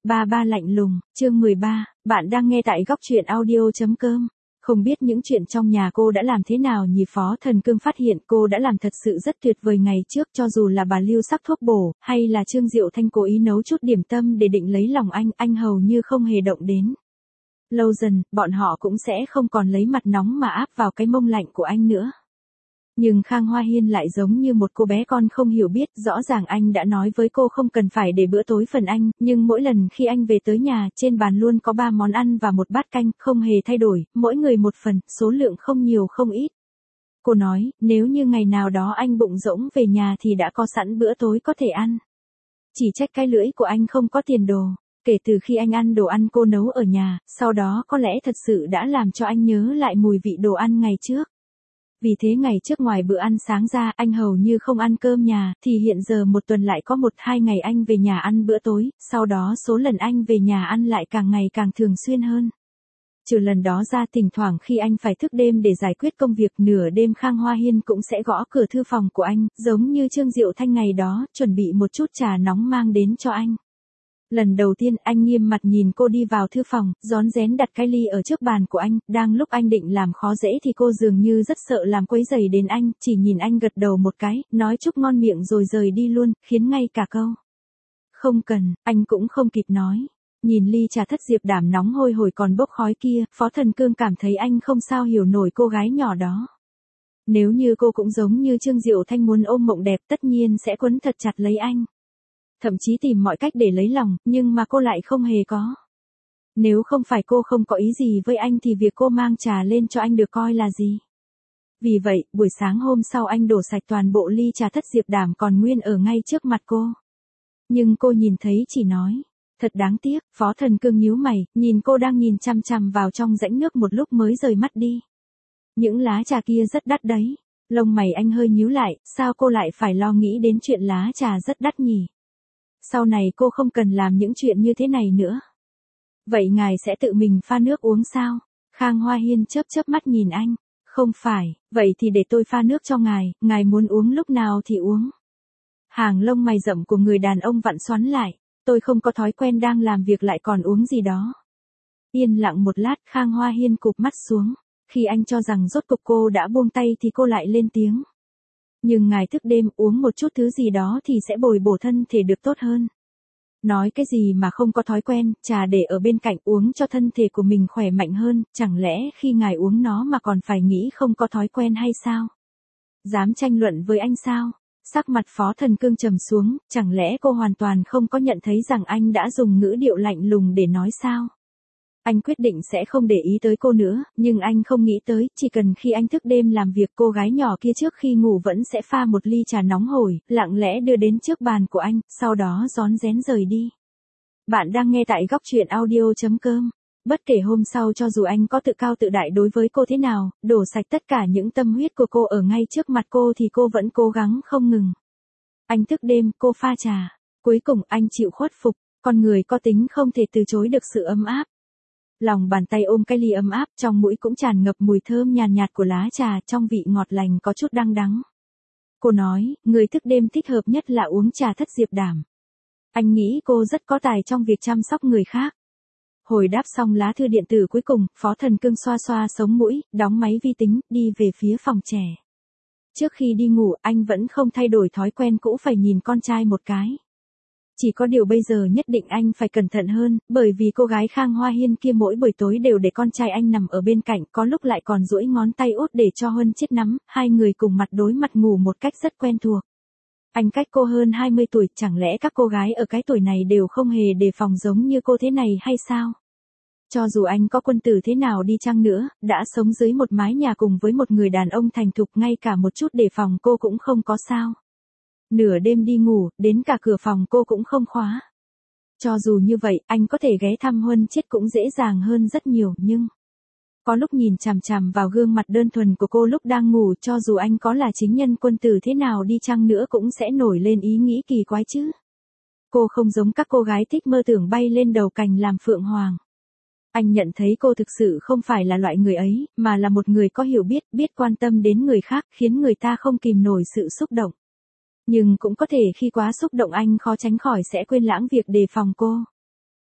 Ba ba lạnh lùng, chương 13, bạn đang nghe tại góc truyện audio.com. Không biết những chuyện trong nhà cô đã làm thế nào nhỉ? Phó Thần Cương phát hiện cô đã làm thật sự rất tuyệt vời ngày trước, cho dù là bà Lưu sắc thuốc bổ, hay là Trương Diệu Thanh cố ý nấu chút điểm tâm để định lấy lòng anh hầu như không hề động đến. Lâu dần, bọn họ cũng sẽ không còn lấy mặt nóng mà áp vào cái mông lạnh của anh nữa. Nhưng Khang Hoa Hiên lại giống như một cô bé con không hiểu biết, rõ ràng anh đã nói với cô không cần phải để bữa tối phần anh, nhưng mỗi lần khi anh về tới nhà, trên bàn luôn có 3 món ăn và một bát canh, không hề thay đổi, mỗi người một phần, số lượng không nhiều không ít. Cô nói, nếu như ngày nào đó anh bụng rỗng về nhà thì đã có sẵn bữa tối có thể ăn. Chỉ trách cái lưỡi của anh không có tiền đồ. Kể từ khi anh ăn đồ ăn cô nấu ở nhà, sau đó có lẽ thật sự đã làm cho anh nhớ lại mùi vị đồ ăn ngày trước. Vì thế ngày trước ngoài bữa ăn sáng ra anh hầu như không ăn cơm nhà, thì hiện giờ một tuần lại có 1-2 ngày anh về nhà ăn bữa tối, sau đó số lần anh về nhà ăn lại càng ngày càng thường xuyên hơn. Trừ lần đó ra, thỉnh thoảng khi anh phải thức đêm để giải quyết công việc, nửa đêm Khang Hoa Hiên cũng sẽ gõ cửa thư phòng của anh, giống như Trương Diệu Thanh ngày đó, chuẩn bị một chút trà nóng mang đến cho anh. Lần đầu tiên anh nghiêm mặt nhìn cô đi vào thư phòng, rón rén đặt cái ly ở trước bàn của anh, đang lúc anh định làm khó dễ thì cô dường như rất sợ làm quấy rầy đến anh, chỉ nhìn anh gật đầu một cái, nói chúc ngon miệng rồi rời đi luôn, khiến ngay cả câu không cần, anh cũng không kịp nói. Nhìn ly trà thất diệp đảm nóng hôi hổi còn bốc khói kia, Phó Thần Cương cảm thấy anh không sao hiểu nổi cô gái nhỏ đó. Nếu như cô cũng giống như Trương Diệu Thanh muốn ôm mộng đẹp, tất nhiên sẽ quấn thật chặt lấy anh. Thậm chí tìm mọi cách để lấy lòng, nhưng mà cô lại không hề có. Nếu không phải cô không có ý gì với anh thì việc cô mang trà lên cho anh được coi là gì. Vì vậy, buổi sáng hôm sau anh đổ sạch toàn bộ ly trà thất diệp đảm còn nguyên ở ngay trước mặt cô. Nhưng cô nhìn thấy chỉ nói, thật đáng tiếc. Phó Thần Cương nhíu mày, nhìn cô đang nhìn chằm chằm vào trong rãnh nước một lúc mới rời mắt đi. Những lá trà kia rất đắt đấy. Lông mày anh hơi nhíu lại, sao cô lại phải lo nghĩ đến chuyện lá trà rất đắt nhỉ? Sau này cô không cần làm những chuyện như thế này nữa. Vậy ngài sẽ tự mình pha nước uống sao? Khang Hoa Hiên chớp chớp mắt nhìn anh. Không phải, vậy thì để tôi pha nước cho ngài muốn uống lúc nào thì uống. Hàng lông mày rậm của người đàn ông vặn xoắn lại. Tôi không có thói quen đang làm việc lại còn uống gì đó. Yên lặng một lát, Khang Hoa Hiên cụp mắt xuống. Khi anh cho rằng rốt cục cô đã buông tay thì cô lại lên tiếng. Nhưng ngài thức đêm uống một chút thứ gì đó thì sẽ bồi bổ thân thể được tốt hơn. Nói cái gì mà không có thói quen, trà để ở bên cạnh uống cho thân thể của mình khỏe mạnh hơn, chẳng lẽ khi ngài uống nó mà còn phải nghĩ không có thói quen hay sao? Dám tranh luận với anh sao? Sắc mặt Phó Thần Cương trầm xuống, chẳng lẽ cô hoàn toàn không có nhận thấy rằng anh đã dùng ngữ điệu lạnh lùng để nói sao? Anh quyết định sẽ không để ý tới cô nữa, nhưng anh không nghĩ tới, chỉ cần khi anh thức đêm làm việc cô gái nhỏ kia trước khi ngủ vẫn sẽ pha một ly trà nóng hổi, lặng lẽ đưa đến trước bàn của anh, sau đó rón rén rời đi. Bạn đang nghe tại góc truyện audio.com. Bất kể hôm sau cho dù anh có tự cao tự đại đối với cô thế nào, đổ sạch tất cả những tâm huyết của cô ở ngay trước mặt cô thì cô vẫn cố gắng không ngừng. Anh thức đêm, cô pha trà. Cuối cùng anh chịu khuất phục, con người có tính không thể từ chối được sự ấm áp. Lòng bàn tay ôm cái ly ấm áp, trong mũi cũng tràn ngập mùi thơm nhàn nhạt của lá trà, trong vị ngọt lành có chút đắng đắng. Cô nói, người thức đêm thích hợp nhất là uống trà thất diệp đảm. Anh nghĩ cô rất có tài trong việc chăm sóc người khác. Hồi đáp xong lá thư điện tử cuối cùng, Phó Thần Cương xoa xoa sống mũi, đóng máy vi tính, đi về phía phòng trẻ. Trước khi đi ngủ, anh vẫn không thay đổi thói quen cũ phải nhìn con trai một cái. Chỉ có điều bây giờ nhất định anh phải cẩn thận hơn, bởi vì cô gái Khang Hoa Hiên kia mỗi buổi tối đều để con trai anh nằm ở bên cạnh, có lúc lại còn duỗi ngón tay út để cho Huân chết nắm, hai người cùng mặt đối mặt ngủ một cách rất quen thuộc. Anh cách cô hơn 20 tuổi, chẳng lẽ các cô gái ở cái tuổi này đều không hề đề phòng giống như cô thế này hay sao? Cho dù anh có quân tử thế nào đi chăng nữa, đã sống dưới một mái nhà cùng với một người đàn ông thành thục, ngay cả một chút đề phòng cô cũng không có sao. Nửa đêm đi ngủ, đến cả cửa phòng cô cũng không khóa. Cho dù như vậy, anh có thể ghé thăm Huân chết cũng dễ dàng hơn rất nhiều, nhưng có lúc nhìn chằm chằm vào gương mặt đơn thuần của cô lúc đang ngủ, cho dù anh có là chính nhân quân tử thế nào đi chăng nữa cũng sẽ nổi lên ý nghĩ kỳ quái chứ. Cô không giống các cô gái thích mơ tưởng bay lên đầu cành làm phượng hoàng. Anh nhận thấy cô thực sự không phải là loại người ấy, mà là một người có hiểu biết, biết quan tâm đến người khác, khiến người ta không kìm nổi sự xúc động. Nhưng cũng có thể khi quá xúc động anh khó tránh khỏi sẽ quên lãng việc đề phòng cô.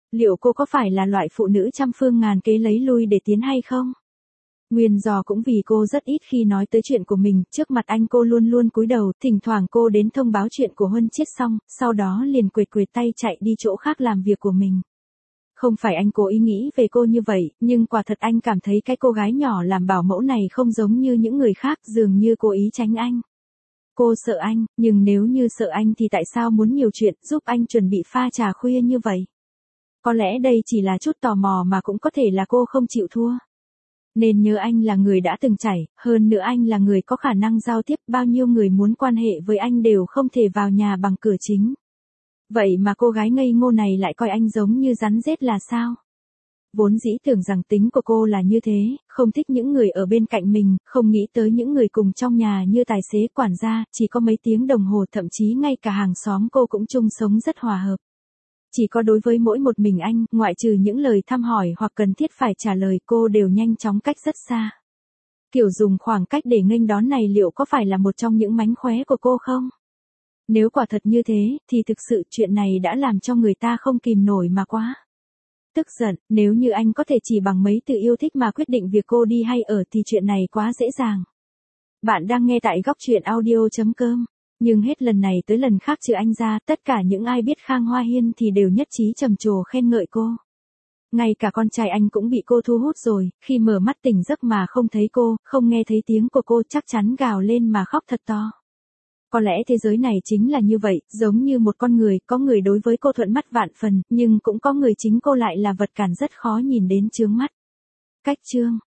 Liệu cô có phải là loại phụ nữ trăm phương ngàn kế lấy lui để tiến hay không? Nguyên do cũng vì cô rất ít khi nói tới chuyện của mình, trước mặt anh cô luôn luôn cúi đầu, thỉnh thoảng cô đến thông báo chuyện của Huân Chiết xong, sau đó liền quệt quệt tay chạy đi chỗ khác làm việc của mình. Không phải anh cố ý nghĩ về cô như vậy, nhưng quả thật anh cảm thấy cái cô gái nhỏ làm bảo mẫu này không giống như những người khác, dường như cố ý tránh anh. Cô sợ anh, nhưng nếu như sợ anh thì tại sao muốn nhiều chuyện giúp anh chuẩn bị pha trà khuya như vậy? Có lẽ đây chỉ là chút tò mò mà cũng có thể là cô không chịu thua. Nên nhớ anh là người đã từng trải, hơn nữa anh là người có khả năng giao tiếp, bao nhiêu người muốn quan hệ với anh đều không thể vào nhà bằng cửa chính. Vậy mà cô gái ngây ngô này lại coi anh giống như rắn rết là sao? Vốn dĩ tưởng rằng tính của cô là như thế, không thích những người ở bên cạnh mình, không nghĩ tới những người cùng trong nhà như tài xế, quản gia, chỉ có mấy tiếng đồng hồ, thậm chí ngay cả hàng xóm cô cũng chung sống rất hòa hợp. Chỉ có đối với mỗi một mình anh, ngoại trừ những lời thăm hỏi hoặc cần thiết phải trả lời, cô đều nhanh chóng cách rất xa. Kiểu dùng khoảng cách để nghênh đón này liệu có phải là một trong những mánh khóe của cô không? Nếu quả thật như thế, thì thực sự chuyện này đã làm cho người ta không kìm nổi mà quá tức giận. Nếu như anh có thể chỉ bằng mấy từ yêu thích mà quyết định việc cô đi hay ở thì chuyện này quá dễ dàng. Bạn đang nghe tại góc truyện audio.com. Nhưng hết lần này tới lần khác trừ anh ra, tất cả những ai biết Khang Hoa Hiên thì đều nhất trí trầm trồ khen ngợi cô. Ngay cả con trai anh cũng bị cô thu hút rồi, khi mở mắt tỉnh giấc mà không thấy cô, không nghe thấy tiếng của cô chắc chắn gào lên mà khóc thật to. Có lẽ thế giới này chính là như vậy, giống như một con người, có người đối với cô thuận mắt vạn phần, nhưng cũng có người chính cô lại là vật cản rất khó nhìn đến chướng mắt. Cách chương